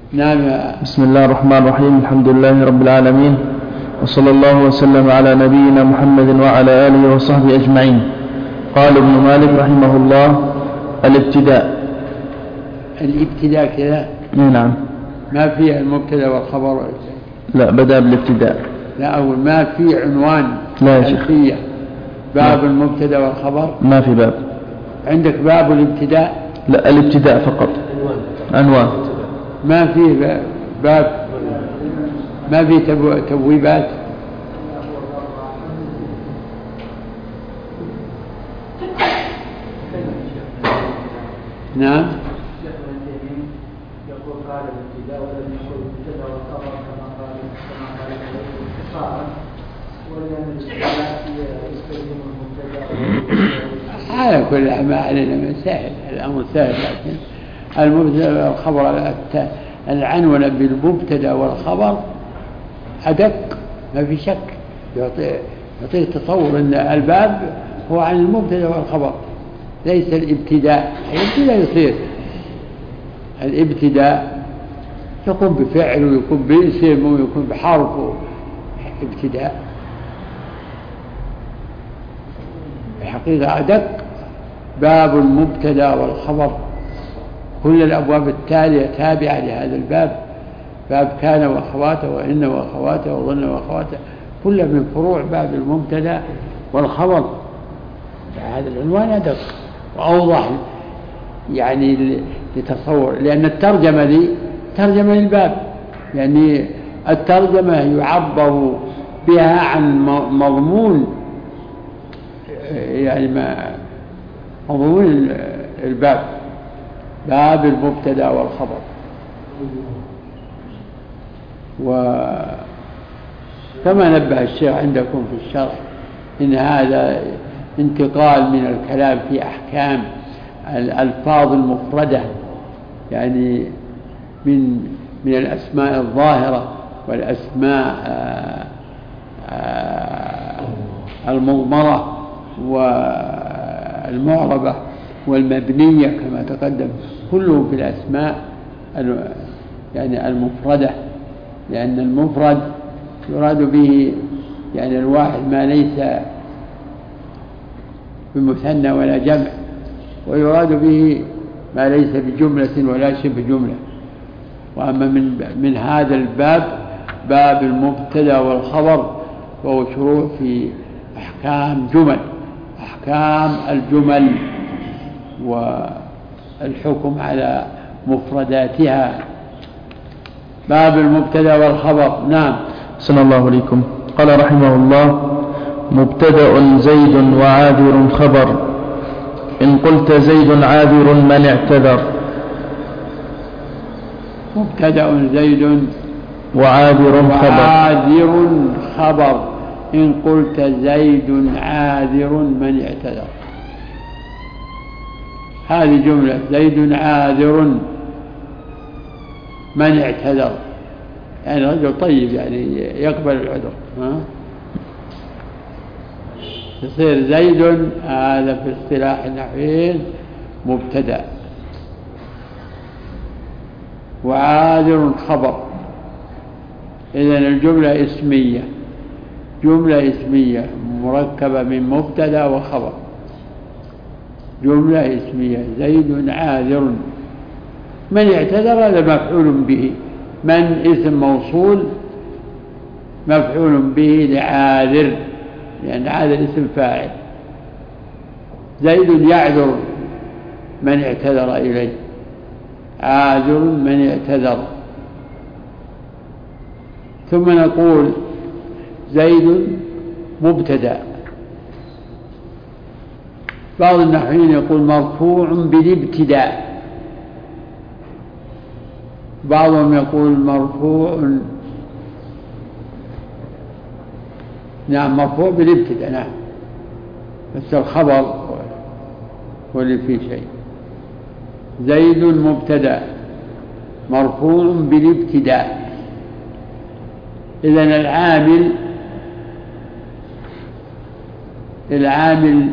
نعم. بسم الله الرحمن الرحيم. الحمد لله رب العالمين، وصلى الله وسلم على نبينا محمد وعلى آله وصحبه أجمعين. قال ابن مالك رحمه الله: الابتداء كذا؟ نعم. ما فيه المبتدا والخبر؟ لا، بدأ بالابتداء. لا، أول ما في عنوان. لا يا شيخ. باب المبتدا والخبر ما في باب. عندك باب الابتداء؟ لا، الابتداء فقط، عنوان. ما فيه باب، ما فيه تبويبات. نعم. على كل ما علينا مسائل، الأمر سهل، لكن المبتدا والخبر العنون بالمبتدا والخبر أدق، ما في شك، يعطيك تصور أن الباب هو عن المبتدا والخبر ليس الابتداء. الابتداء يصير الابتداء يكون بفعل ويكون باسم ويكون بحرف ابتداء. الحقيقة أدق باب المبتدا والخبر. كل الأبواب التالية تابعة لهذا الباب، باب كان وأخواته وإن وأخواته وظن وأخواته، كل من فروع باب المبتدا والخبر. هذا العنوان أدق وأوضح يعني لتصور، لأن الترجمة دي ترجمة للباب، يعني الترجمة يعبر بها عن مضمون، يعني مضمون الباب، باب المبتدا والخبر. وكما نبه الشيخ عندكم في الشرح إن هذا انتقال من الكلام في أحكام الألفاظ المفردة، يعني من الأسماء الظاهرة والأسماء المضمرة والمعربة والمبنية كما تقدم، كله في الأسماء يعني المفردة، لأن المفرد يراد به يعني الواحد ما ليس بمثنى ولا جمع، ويراد به ما ليس بجملة ولا شبه جملة. وأما من هذا الباب، باب المبتدا والخبر، وهو شروع في أحكام الجمل والحكم على مفرداتها. باب المبتدا والخبر. نعم. صلى الله عليكم. قال رحمه الله: مبتدأ زيد وعاذر خبر، إن قلت زيد عاذر من اعتذر. مبتدأ زيد وعاذر خبر، إن قلت زيد عاذر من اعتذر. هذه جملة: زيد عاذر من اعتذر، يعني رجل طيب يعني يقبل العذر. يصير زيد هذا في اصطلاح النحويين مبتدأ، وعاذر خبر. إذن الجملة اسمية، جملة اسمية مركبة من مبتدأ وخبر، جملة اسمية: زيد عاذر. من اعتذر هذا مفعول به، من اسم موصول مفعول به لعاذر، لأن عاذر اسم فاعل. زيد يعذر من اعتذر إليه، عاذر من اعتذر. ثم نقول زيد مبتدأ. بعض النحويين يقول مرفوع بالابتداء، بعضهم يقول مرفوع، نعم مرفوع بالابتداء، نعم، بس الخبر هو اللي فيه شيء. زيد مبتدأ مرفوع بالابتداء. إذن العامل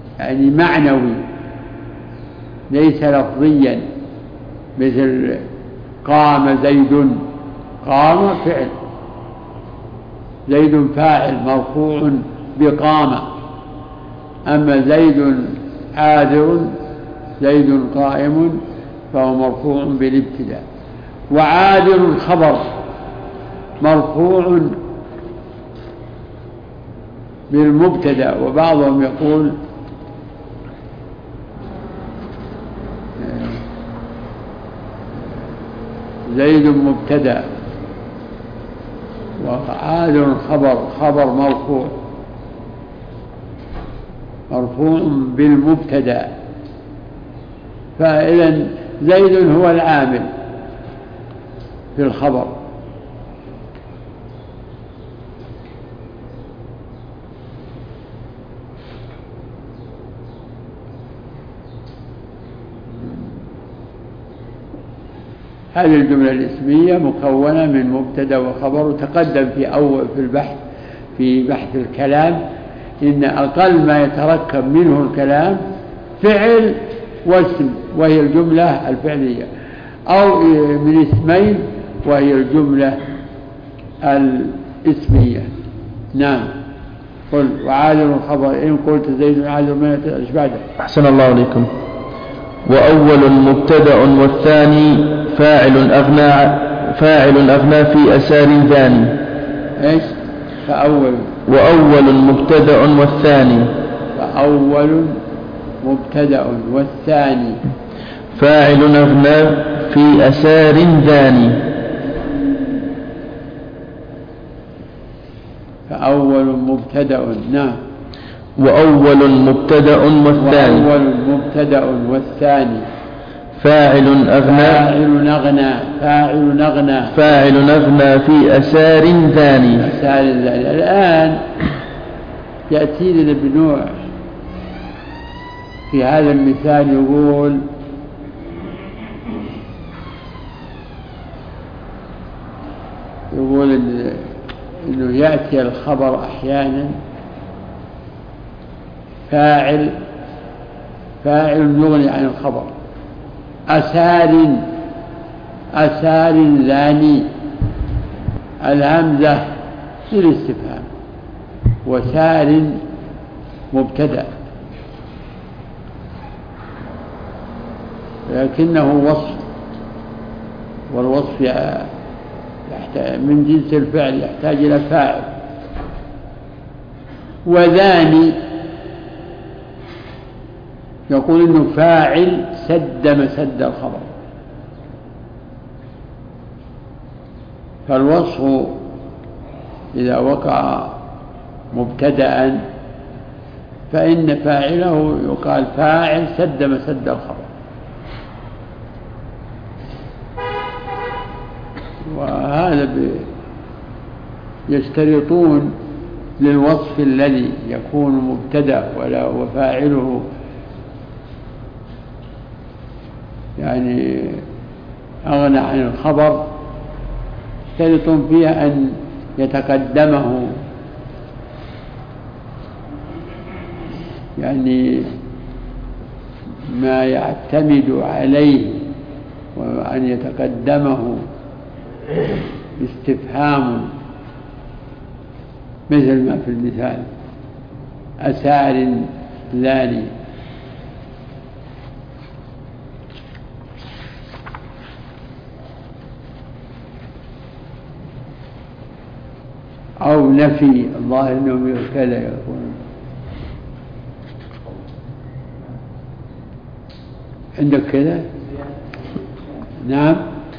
يعني معنوي ليس لفظيا، مثل قام زيد، قام فعل، زيد فاعل مرفوع بقام. أما زيد حاضر، زيد قائم، فهو مرفوع بالابتداء. وعاذر خبر مرفوع بالمبتدأ، وبعضهم يقول زيد مبتدأ وعاذر خبر مرفوع بالمبتدأ. فإذا زيد هو العامل في الخبر. هذه الجملة الاسمية مكونة من مبتدأ وخبر. وتقدم في بحث الكلام إن أقل ما يتركب منه الكلام فعل واسم، وهي الجملة الفعلية، أو من اسمين وهي الجملة الاسمية. نعم. قل وعادل الخبر إن قلت زيد عادل من أشباده. أحسن الله عليكم. وأول مبتدأ والثاني فاعل أغنى في أسار ثاني. إيش؟ وأول مبتدأ والثاني. فأول مبتدأ والثاني فاعل أغنى في أسار ثاني. فأول مبتدأ. نعم. وأول مبتدأ والثاني. وأول مبتدأ والثاني. فاعل أغنى في أسار ثاني. الآن يأتي لنا بنوع في هذا المثال، يقول إنه يأتي الخبر أحيانا فاعل يغني عن الخبر. أسار ثاني، الهمزة للاستفهام، وسار مبتدأ، لكنه وصف، والوصف من جنس الفعل يحتاج إلى فاعل. وذاني يقول إنه فاعل سد مسد الخبر. فالوصف إذا وقع مبتدأ فإن فاعله يقال فاعل سد مسد الخبر. وهذا يشترطون للوصف الذي يكون مبتدأ وفاعله يعني أغنى عن الخبر، يشترطون فيها أن يتقدمه يعني ما يعتمد عليه، وأن يتقدمه استفهام مثل ما في المثال أسار ثاني. أو نفي، الله إنهم كذا يكون. عندك كذا؟ نعم.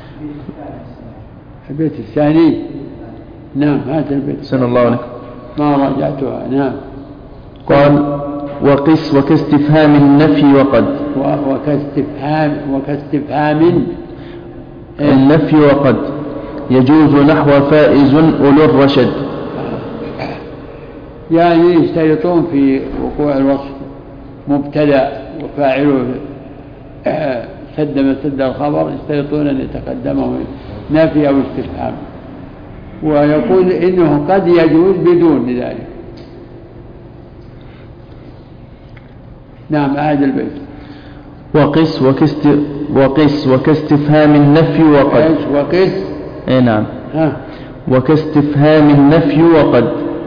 البيت الثاني. نعم هذا البيت. سن الله عليكم. ما راجعتها. نعم. قال وقس وكاستفهام النفي وقد. وكاستفهام النفي وقد يجوز نحو فائز أولو الرشد. يعني يشترطون في وقوع الوصف مبتدأ وفاعله سد مسد الخبر، يشترطون أن يتقدمه نفي أو استفهام. ويقول إنه قد يجوز بدون ذلك. نعم أعد البيت. وقس وقس وكاستفهام النفي وقد. إيش وقس؟ أي نعم. وكاستفهام النفي وقد.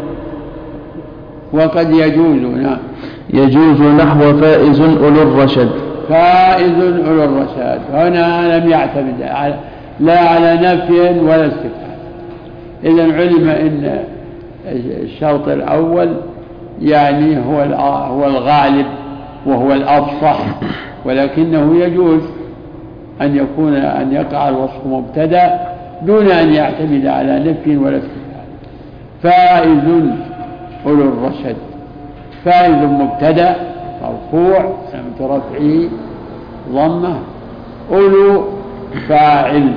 وقد يجوز. نعم. يجوز نحو فائز أولو الرشد. فائز أولو الرشاد هنا لم يعتمد لا على نفي ولا استفهام. إذن علم أن الشرط الأول يعني هو الغالب وهو الأفصح، ولكنه يجوز أن يقع الوصف مبتدأ دون أن يعتمد على نفي ولا استفهام. فائز أولو الرشد. فائز مبتدأ مرفوع علامة رفعه ضمة. أولو فاعل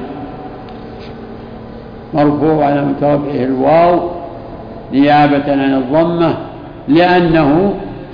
مرفوع علامة رفعه الواو نيابة عن الضمة لأنه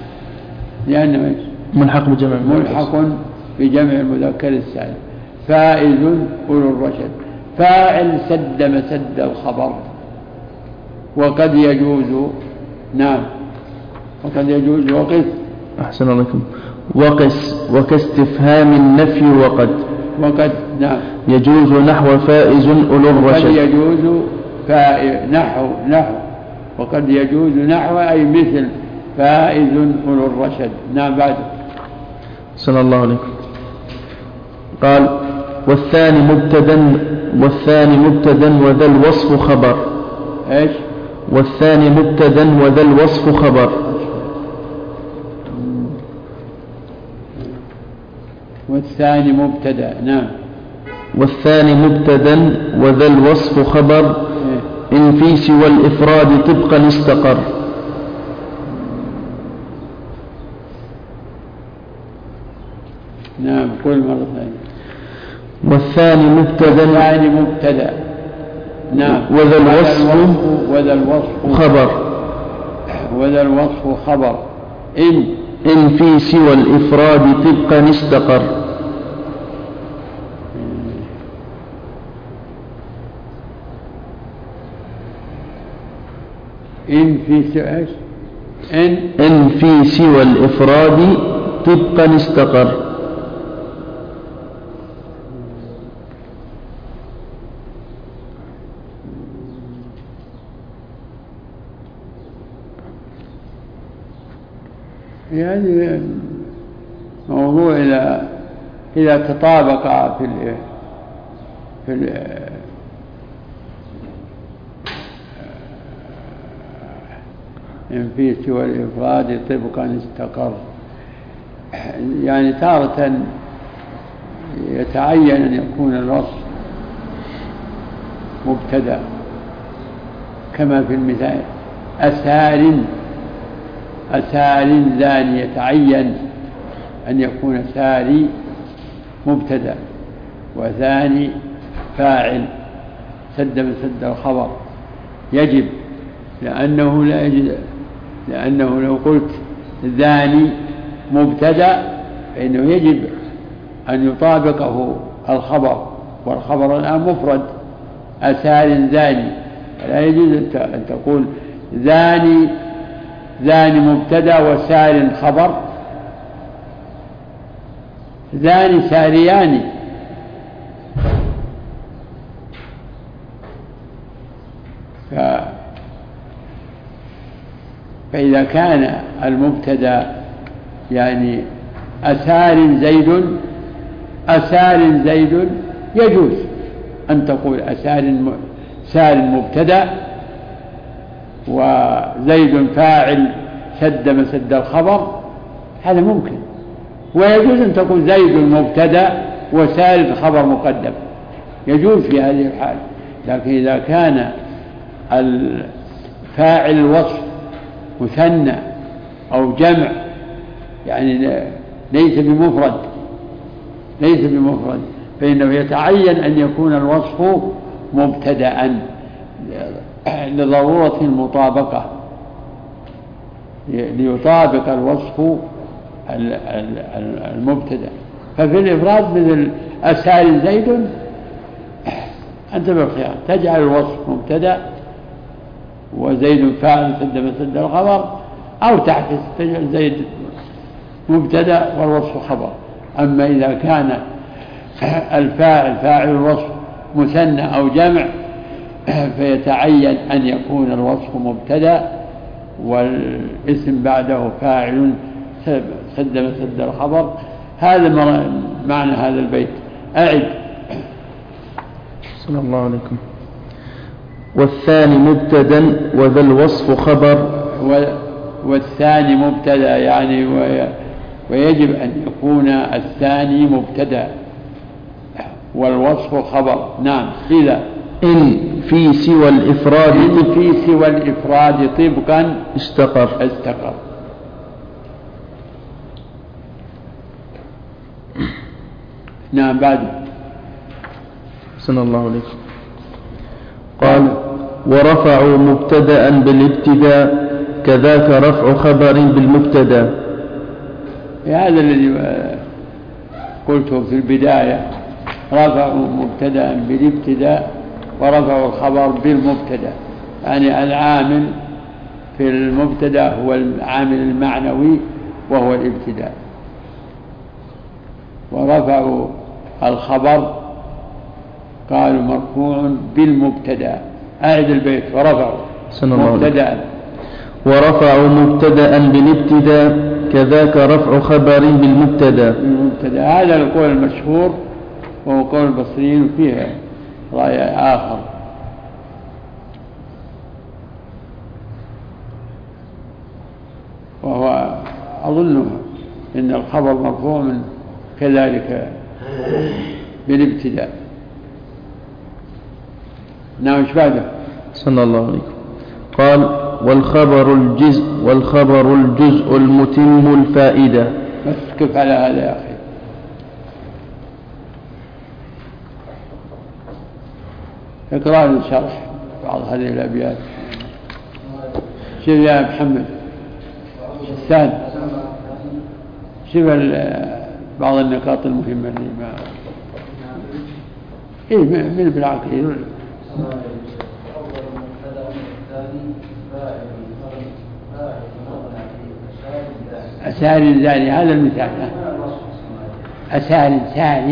ملحق بجمع المذكر السالم. فائز أولو الرشد. فاعل سد مسد الخبر. وقد يجوز. نعم. وقد يجوز وقس. أحسن الله. وقس وكاستفهام النفي وقد. نعم. يجوز نحو فائز أولو الرشد. وقد يجوز نحو وقد يجوز نحو أي مثل فائز أولو الرشد. نعم. بعد. صلى الله عليكم. قال والثاني مبتدا وذا الوصف خبر. ايش؟ والثاني مبتدا وذا الوصف خبر. والثاني مبتدا. نعم. والثاني مبتدا وذا الوصف خبر إن في سوى الإفراد طبقا استقر. نعم. قل مرة ثانية. والثاني مبتدا. نعم. وذا الوصف خبر. وذا الوصف خبر إن في سوى الإفراد طبقا استقر. إن في سوى الإفراد طبقا استقر. يعني موضوع إذا تطابق إن في سوى الإفراد طبقا استقر. يعني تارة يتعين أن يكون الوصف مبتدأ كما في المثال أسار ذاني. يتعين أن يكون ساري مبتدأ وثاني فاعل سد مسد الخبر. يجب لأنه لو قلت ذاني مبتدأ فإنه يجب أن يطابقه الخبر، والخبر الآن مفرد أسار ذاني، فلا يجوز أن تقول ذاني مبتدأ وسار خبر. ذاني ساريان. فإذا كان المبتدأ يعني أسار زيد يجوز أن تقول سار مبتدأ وزيد فاعل سد مسد الخبر، هذا ممكن. ويجوز أن تقول زيد مبتدأ وسار خبر مقدم، يجوز في هذه الحال. لكن إذا كان الفاعل الوصف مثنى أو جمع يعني ليس بمفرد فإنه يتعين أن يكون الوصف مبتدأ لضرورة المطابقة، ليطابق الوصف المبتدأ. ففي الإفراد مثل أسار زيد أنت بالخيار تجعل الوصف مبتدأ وزيد فاعل سد مسد الخبر، أو تعكس تجعل زيد مبتدأ والوصف خبر. أما إذا كان الفاعل فاعل الوصف مثنى أو جمع فيتعين أن يكون الوصف مبتدأ والاسم بعده فاعل خدم سد الخبر. هذا معنى هذا البيت. أعد. صلى الله عليكم. والثاني مبتدا وذا الوصف خبر. والثاني مبتدا يعني ويجب أن يكون الثاني مبتدا والوصف خبر. نعم. إذا إن في سوى الإفراد طبقا استقر. نعم. بعد. صلى الله عليكم. قال ورفعوا مبتدأ بالابتداء كذاك رفع خبر بالمبتدا. هذا الذي قلته في البداية، رفعوا مبتدأ بالابتداء ورفعوا الخبر بالمبتدا، يعني العامل في المبتدا هو العامل المعنوي وهو الابتداء، ورفعوا الخبر قالوا مرفوع بالمبتدا. أعد البيت. ورفعوا مبتدا بالابتداء كذاك رفع خبر بالمبتدا. هذا القول المشهور وهو قول البصريين، فيه رأي آخر. وهو أظن إن الخبر مرفوع من كذلك بالابتداء. نعم. ايش بعده؟ صلى الله عليكم. قال والخبر الجزء المتم الفائدة. بس كيف على هذا يا أخي؟ اقرأ لي شرح بعض هذه الأبيات. شوف يا محمد الثاني، شوف بعض النقاط المهمة اللي من بالعقل. أسال زاني، هذا المثال. أسال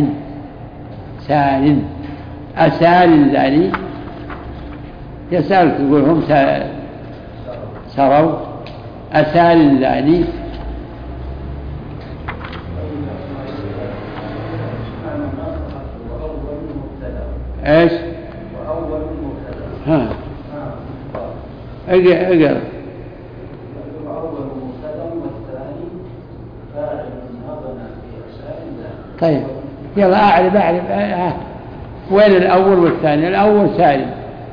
زاني يسأل تقول هم سروا أسال زاني. ايش؟ ها اقرأ. طيب يلا أعرف. وين الأول والثاني؟ الأول سالم.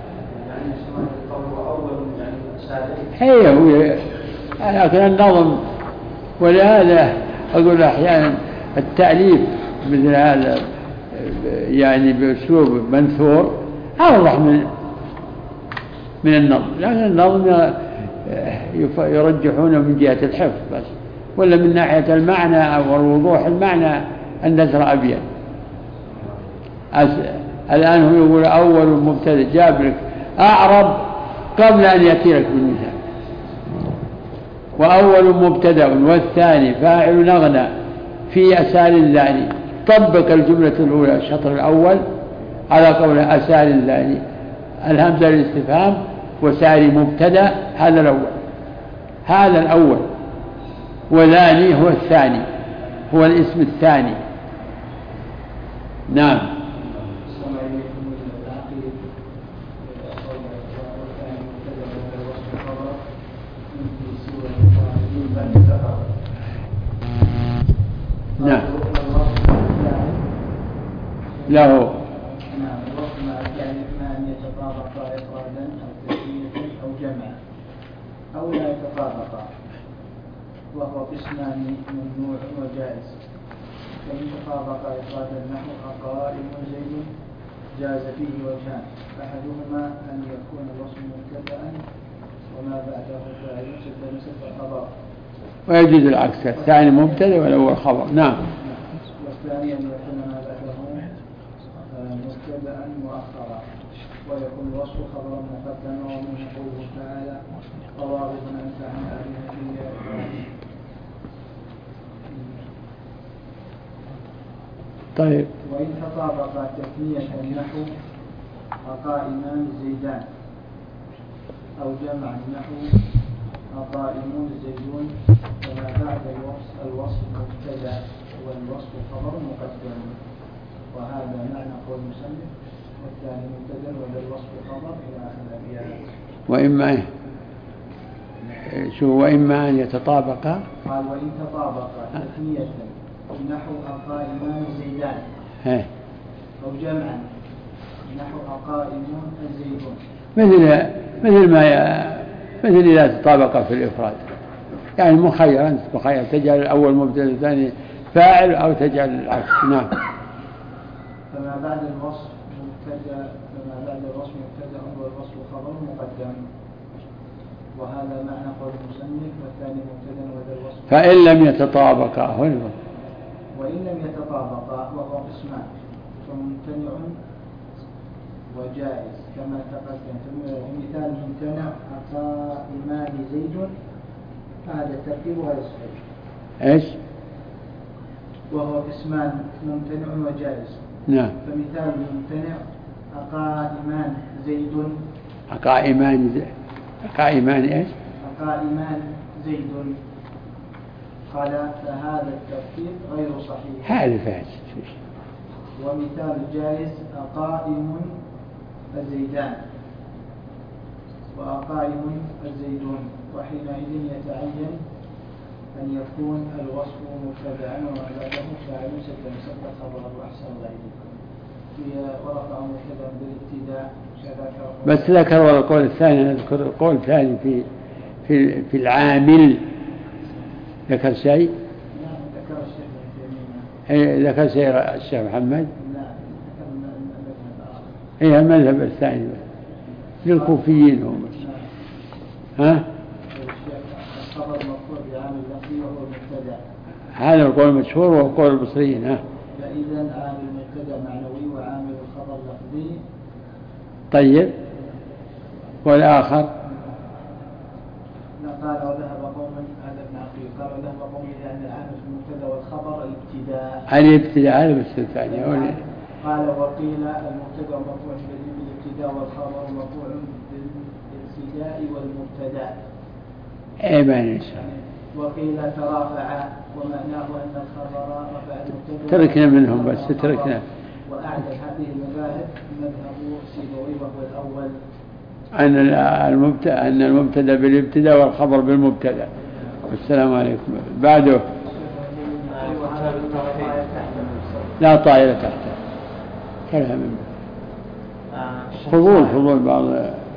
هي لكن النظم، ولهذا أقول أحيانا التأليف مثل هذا يعني بأسلوب منثور أوضح من النظم، لأن النظم يرجحونه من جهة الحفظ بس، ولا من ناحية المعنى أو الوضوح المعنى النثر أبين. الآن هو يقول أول مبتدأ، جاب لك أعرب قبل أن يأتي لك بالمثال. وأول مبتدأ والثاني فاعل نغنى في أسال الثاني. طبق الجملة الأولى الشطر الأول على قول أسال الثاني، الهمزة للاستفهام وساري مبتدأ، هذا الأول وذاني هو الثاني، هو الاسم الثاني. نعم. نعم. له الوصف مع الفعل إما أن يتطابقا إفرادا أو تثنية أو جمعا أو لا يتطابقا، وهو قسمان ممنوع وجائز. فإن تطابقا إفرادا نحو قائم وزيد جاز فيه وجهان، أحدهما أن يكون الوصف مبتدأ وما بعده فاعل سد الخبر، ويجوز العكس، الثاني مبتدأ والأول خبر. نعم. والثاني أن يكون ما بعده مبتدأ مؤخرا ويكون الوصف خبرا مقدما، ومنه قوله تعالى قواعد أنت عن آلهتي. طيب وإن تطابق تثنية نحو أقائمان زيدان أو جمع نحو أقائمون زيدون فما بعد الوصف مبتدأ والوصف خبر مقدم. وهذا معنى قول المصنف والثاني مبتدأ والوصف خبر إلى آخر الأبيات. وإما أن يتطابق، قال وإن تطابق تثنية نحو أقائمان زيدان أو جمعا نحو أقائمون زيدون، مثل إذا تطابق في الإفراد، يعني مخير، أنت مخير تجعل الأول مبتدأ الثاني فاعل أو تجعل العكس. نعم. فما بعد الوصف مبتدأ والوصف خبر مقدم. وهذا معنى قول المصنف والثاني مبتدأ وذا الوصف. فإن لم يتطابقا وإن لم يتطابقا وهو قسمان، فممتنع وجائز كما تقدم. مثال ممتنع أقائمان زيد، هذا الترتيب وهذا الصحيح. ايش؟ وهو قسمان ممتنع وجائز. نعم. فمثال ممتنع أقائمان زيد. أقائمان ايش؟ أقائمان زيد. قال فهذا الترتيب غير صحيح. هذا فاسد. ومثال جائز أقائم الزيدان وأقائم الزيدون، وحينئذ يتعين أن يكون الوصف مبتدأ وما بعده فاعل سد خبر وأحسن غيره ورفع مبتدأ بالابتداء. بس ذكر القول الثاني، نذكر القول الثاني في العامل. ذكر شيء؟ نعم ذكر الشيخ. ذكر شيء الشيخ محمد؟ لا ذكر المذهب. هي المذهب الثاني للكوفيين هم. ها؟ الخبر مرفوع بعامل لفظي وهو المبتدأ. هذا القول المشهور وهو قول البصريين. فإذا عامل المبتدأ معنوي وعامل الخبر لفظي. طيب. والآخر؟ قال وذهب قوم، هذا ابن عقيل قال وذهب قوم لأن العامل في المبتدأ والخبر الابتداء هذا بس الثاني. قال وقيل المبتدأ مرفوع بالابتداء والخبر مرفوع بالابتداء والمبتدأ. اي ما نشاء. وقيل ترافع ومعناه أن الخبر رفع المبتدأ. تركنا منهم بس تركنا. وأعدل هذه المذاهب مذهب سيبوي وهو الأول، أن المبتدأ بالابتداء والخبر بالمبتدأ. السلام عليكم. بعده لا طائلة تحته كلام فضول بعض